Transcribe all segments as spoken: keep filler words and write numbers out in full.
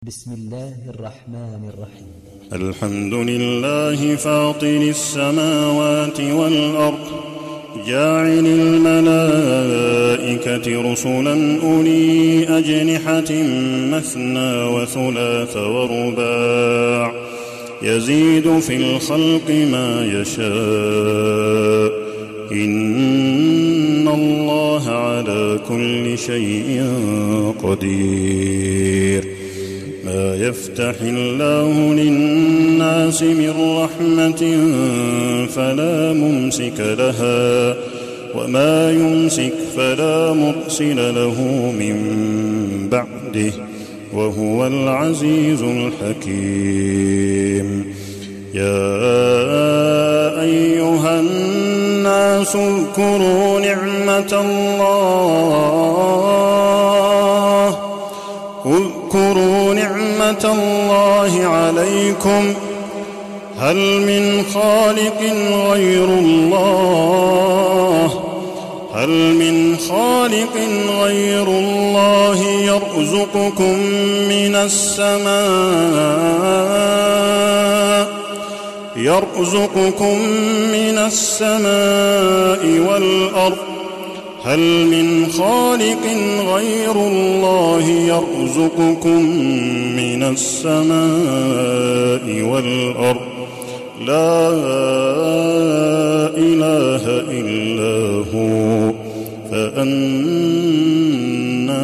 بسم الله الرحمن الرحيم. الحمد لله فاطر السماوات والأرض جاعل الملائكة رسلا أولي أجنحة مثنى وثلاث ورباع يزيد في الخلق ما يشاء إن الله على كل شيء قدير. ما يفتح الله للناس من رحمة فلا ممسك لها وما يمسك فلا مرسل له من بعده وهو العزيز الحكيم. يا أيها الناس اذكروا نعمة الله اذكروا نعمة الله عليكم هل من خالق غير الله هل من خالق غير الله يرزقكم من السماء يرزقكم من السماء والأرض هل من خالق غير الله يرزقكم من السماء والأرض لا إله إلا هو فأنى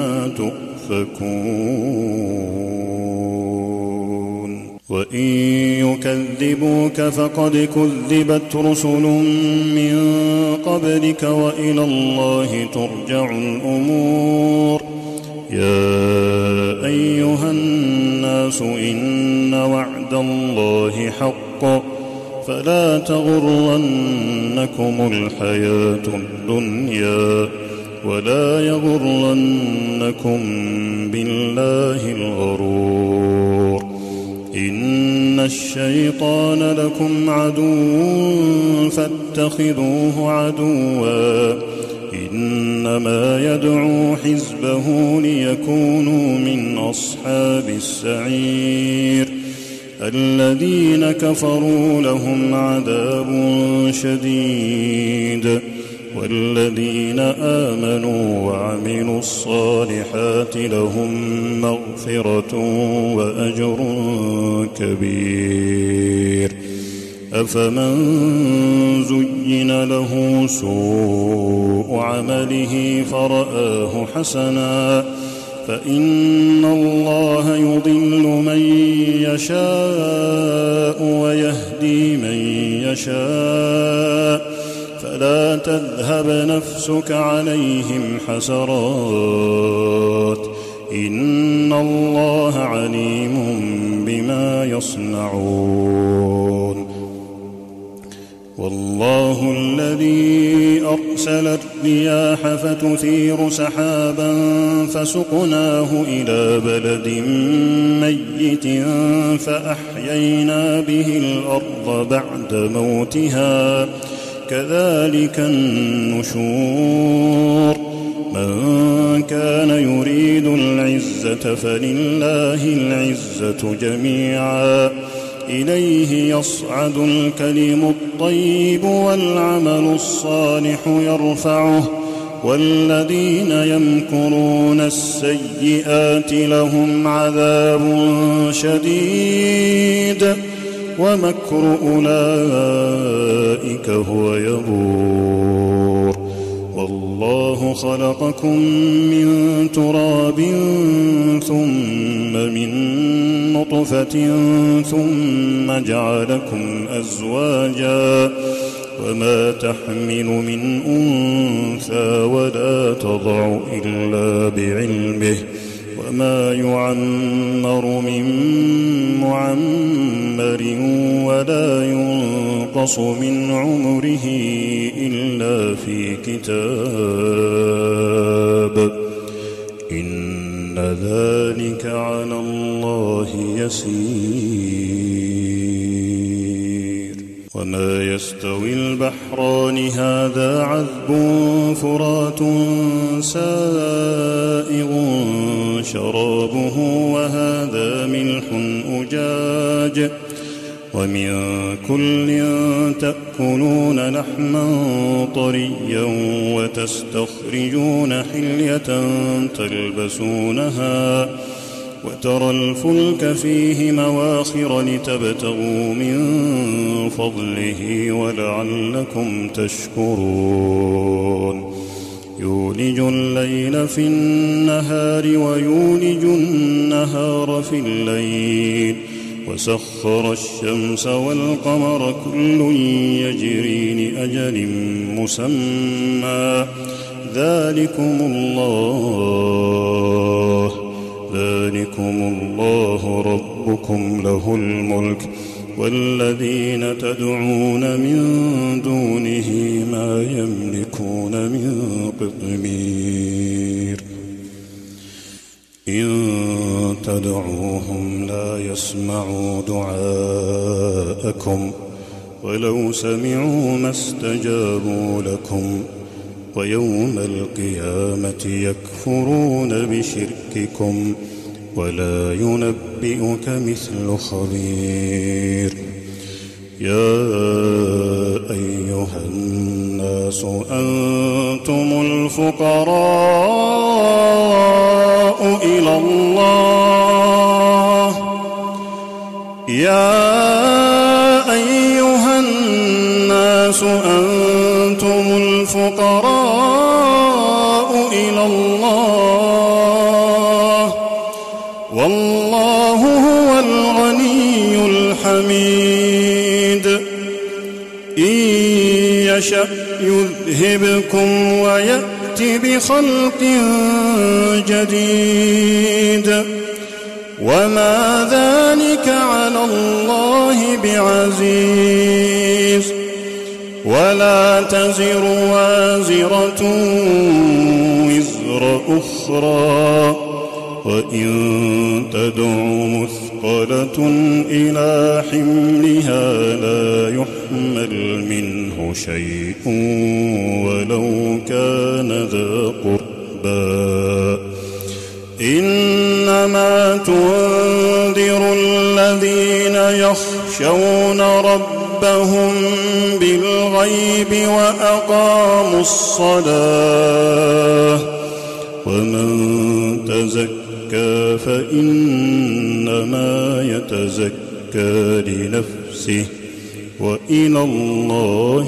تؤفكون. وإن يكذبوك فقد كذبت رسل من قبلك وإلى الله ترجع الأمور. يا أيها الناس إن وعد الله حق فلا تغرنكم الحياة الدنيا ولا يغرنكم بالله الغرور. إن الشيطان لكم عدو فاتخذوه عدوا إنما يدعو حزبه ليكونوا من أصحاب السعير. الذين كفروا لهم عذاب شديد والذين آمنوا وعملوا الصالحات لهم مغفرة وأجر كبير. أفمن زين له سوء عمله فرآه حسنا فإن الله يضل من يشاء ويهدي من يشاء فلا تذهب نفسك عليهم حسرات إن الله عليم بما يصنعون. والله الذي أرسل الرياح فتثير سحابا فسقناه إلى بلد ميت فأحيينا به الأرض بعد موتها كذلك النشور. من كان يريد العزة فلله العزة جميعا إليه يصعد الكلم الطيب والعمل الصالح يرفعه والذين يمكرون السيئات لهم عذاب شديد ومكر أولئك هو يبور. والله خلقكم من تراب ثم من نطفة ثم جعلكم أزواجا وما تحمل من أنثى ولا تضع إلا بعلمه وما يعمر من معمر ولا ينقص من عمره إلا في كتاب إن ذلك على الله يسير. وما يستوي البحران هذا عذب فرات سائغ شرابه وهذا ملح أجاج ومن كل تأكلون لحما طريا وتستخرجون حلية تلبسونها وترى الفلك فيه مواخر لتبتغوا من فضله ولعلكم تشكرون يولج الليل في النهار ويولج النهار في الليل وسخر الشمس والقمر كل يجري لأجل مسمى ذلكم الله ذلكم الله ربكم له الملك والذين تدعون من دونه ما يملكون من قطمير إن تدعوهم لا يسمعوا دعاءكم ولو سمعوا ما استجابوا لكم ويوم القيامة يكفرون بشرككم ولا ينبئك مثل خبير يا أيها الناس أنتم الفقراء إلى الله يا أيها الناس أنتم الفقراء إلى الله والله هو الغني الحميد إن يشأ يذهبكم ويأت بخلق جديد وما ذلك على الله بعزيز ولا تزر وازرة وزر أخرى وإن تدع مثقلة إلى حملها لا يحمل منه شيء ولو كان ذا قربى إنما تنذر الذين يخشون ربهم بالغيب وأقاموا الصلاة ومن تزكى فإنما يتزكى لنفسه وإلى الله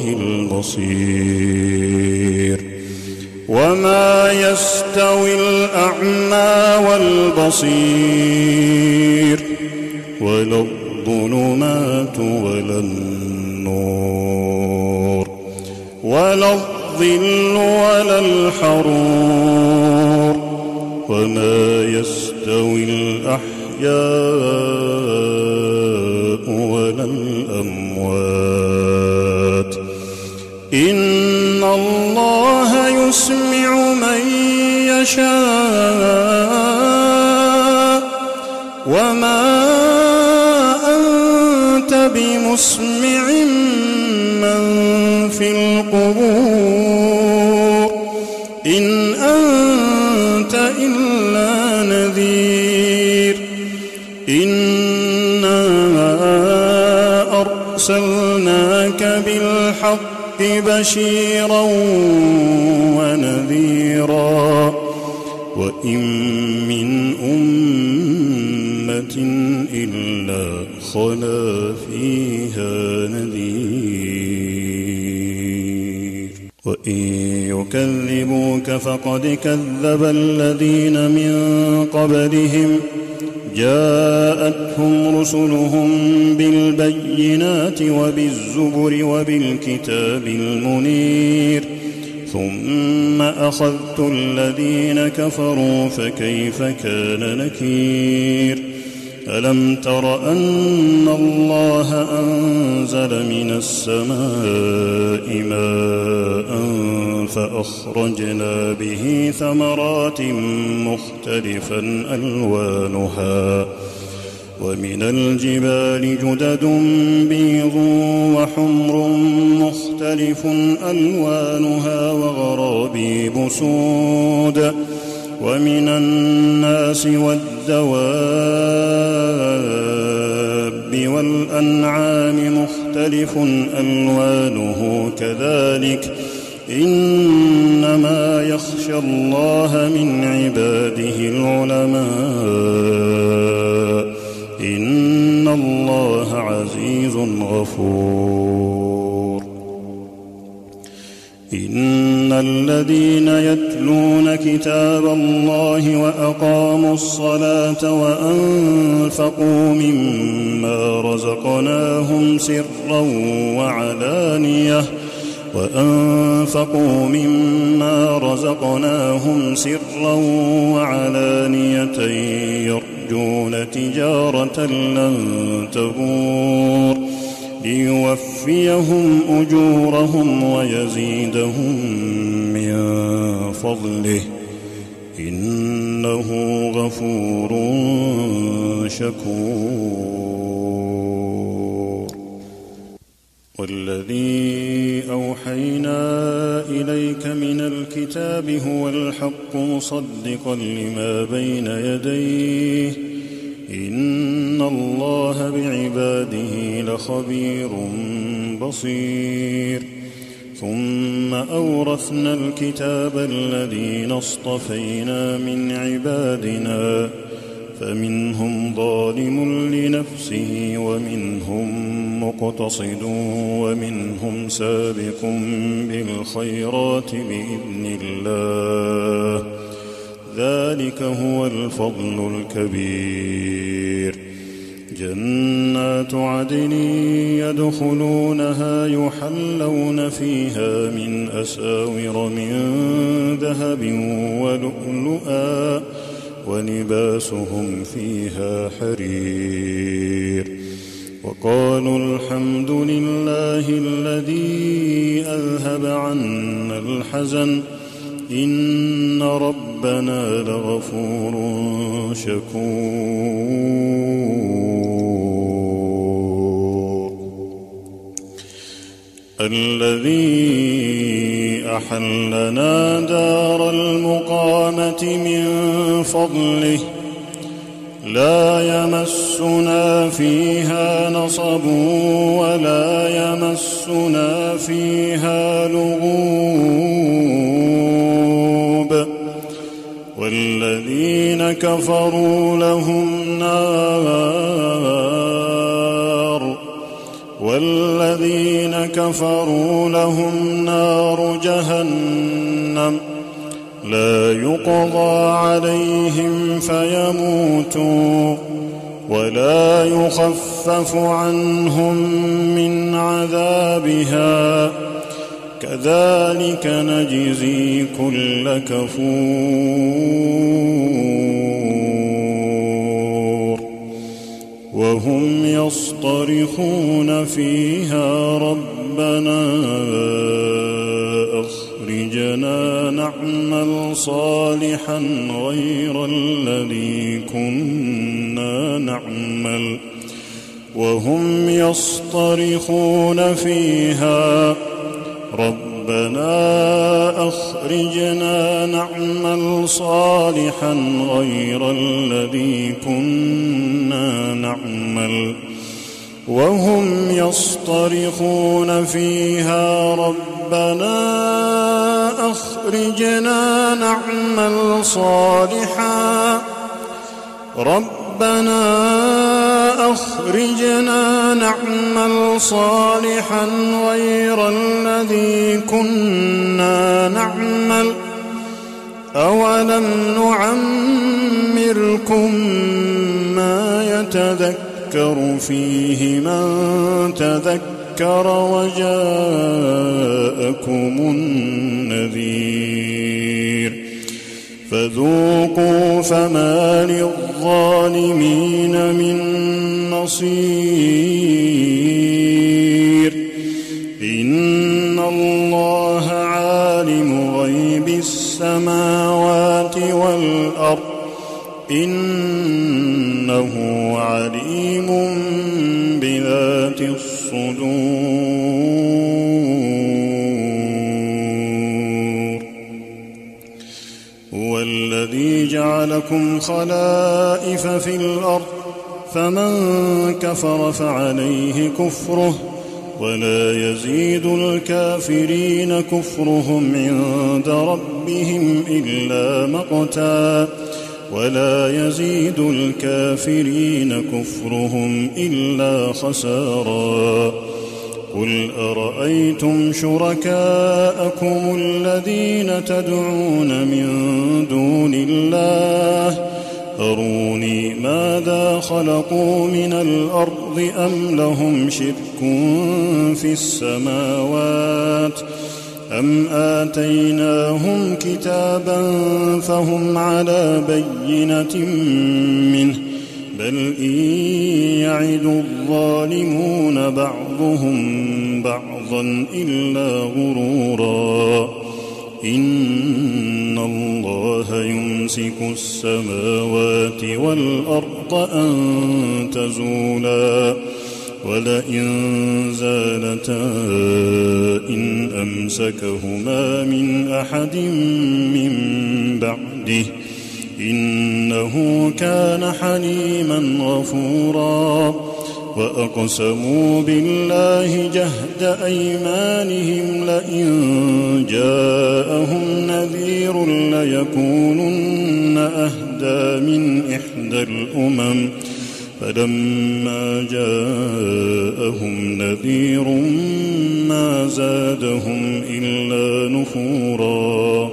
المصير وما يستوي الأعمى والبصير ولا الظلمات ولا النور ولا الظل ولا الحرور وما يستوي الأحياء ولا الأموات إن الله يسمع من يشاء وما أنت بمسمع من في القبور إن أنت إلا نذير إنا أرسلناك بالحق بشيرا ونذيرا وإن من أمة إلا خلا فيها نذير وإن يكذبوك فقد كذب الذين من قبلهم جاءتهم رسلهم بالبينات وبالزبر وبالكتاب المنير ثم أخذت الذين كفروا فكيف كان نكير ألم تر أن الله أنزل من السماء ماء فأخرجنا به ثمرات مختلفا ألوانها ومن الجبال جدد بيض وحمر مختلف ألوانها وغرابيب سود ومن الناس والدواب الأنعام مختلف ألوانه كذلك إنما يخشى الله من عباده العلماء إن الله عزيز غفور إن الذين يتلون كتاب الله وأقاموا الصلاة وأنفقوا مما رزقناهم سرا وعلانية وأنفقوا مما رزقناهم سرا وعلانية يرجون تجارة لن تبور ليوفيهم أجورهم ويزيدهم من فضله إنه غفور شكور والذي أوحينا إليك من الكتاب هو الحق مصدقا لما بين يديه إن الله بعباده لخبير بصير ثم أورثنا الكتاب الذين اصطفينا من عبادنا فمنهم ظالم لنفسه ومنهم مقتصد ومنهم سابق بالخيرات بإذن الله ذلك هو الفضل الكبير جنات عدن يدخلونها يحلون فيها من أساور من ذهب ولؤلؤا ولباسهم فيها حرير وقالوا الحمد لله الذي أذهب عنا الحزن إن ربنا لغفور شكور الذي أحلنا دار المقامة من فضله لا يمسنا فيها نصب ولا يمسنا فيها لغوب والذين كفروا لهم نار والذين كفروا لهم نار جهنم لا يقضى عليهم فيموتوا ولا يخفف عنهم من عذابها كذلك نجزي كل كفور وهم يصطرخون فيها ربنا أخرجنا نعمل صالحا غير الذي كنا نعمل وهم يصطرخون فيها ربنا أخرجنا نعمل صالحا غير الذي كنا نعمل وهم يصطرخون فيها ربنا أخرجنا نعمل صالحا ربنا أخرجنا نعمل صالحا غير الذي كنا نعمل أولم نعمركم ما يتذكر فيه من تذكر وجاءكم النذير فذوقوا فما للظالمين من نصير إن الله عالم غيب السماوات والأرض إنه عليم بذات الصدور هو الذي جعلكم خلائف في الأرض فمن كفر فعليه كفره ولا يزيد الكافرين كفرهم عند ربهم إلا مقتا ولا يزيد الكافرين كفرهم إلا خسارا قل أرأيتم شركاءكم الذين تدعون من دون الله أروني ماذا خلقوا من الأرض أم لهم شرك في السماوات أم آتيناهم كتابا فهم على بينة منه بل إن يعد الظالمون بعضهم بعضا إلا غرورا إن الله يمسك السماوات والأرض أن تزولا ولئن زالتا إن أمسكهما من أحد من بعده إنه كان حليما غفورا وأقسموا بالله جهد أيمانهم لئن جاءهم نذير ليكونن أهدى من إحدى الأمم فلما جاءهم نذير ما زادهم إلا نفورا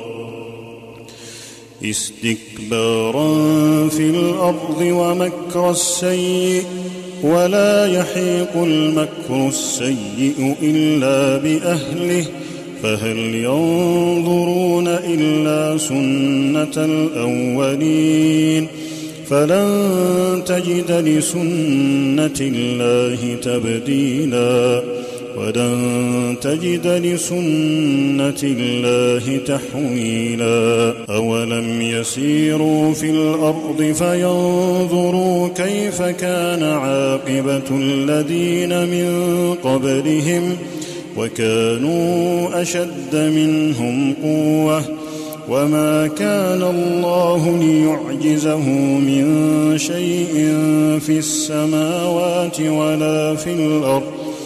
استكبارا في الأرض ومكر السيء ولا يحيق المكر السيء إلا بأهله فهل ينظرون إلا سنة الأولين فلن تجد لسنة الله تبديلا ولن تجد لسنة الله تحويلا أولم يسيروا في الأرض فينظروا كيف كان عاقبة الذين من قبلهم وكانوا أشد منهم قوة وما كان الله ليعجزه من شيء في السماوات ولا في الأرض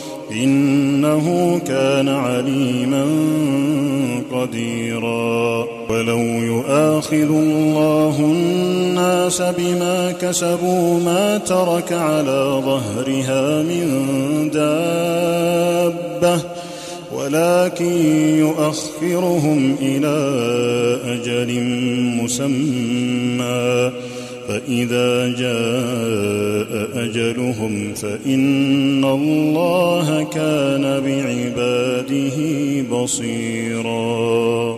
إنه كان عليما قديرا ولو يؤاخذ الله الناس بما كسبوا ما ترك على ظهرها من دابة ولكن يؤخرهم إلى أجل مسمى فإذا جاء أجلهم فإن الله كان بعباده بصيراً.